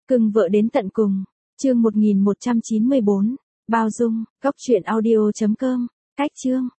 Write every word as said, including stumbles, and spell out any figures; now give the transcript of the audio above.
Cưng vợ đến tận cùng. Chương một nghìn một trăm chín mươi bốn. Bao dung. Góc truyện audio chấm com. Cách chương.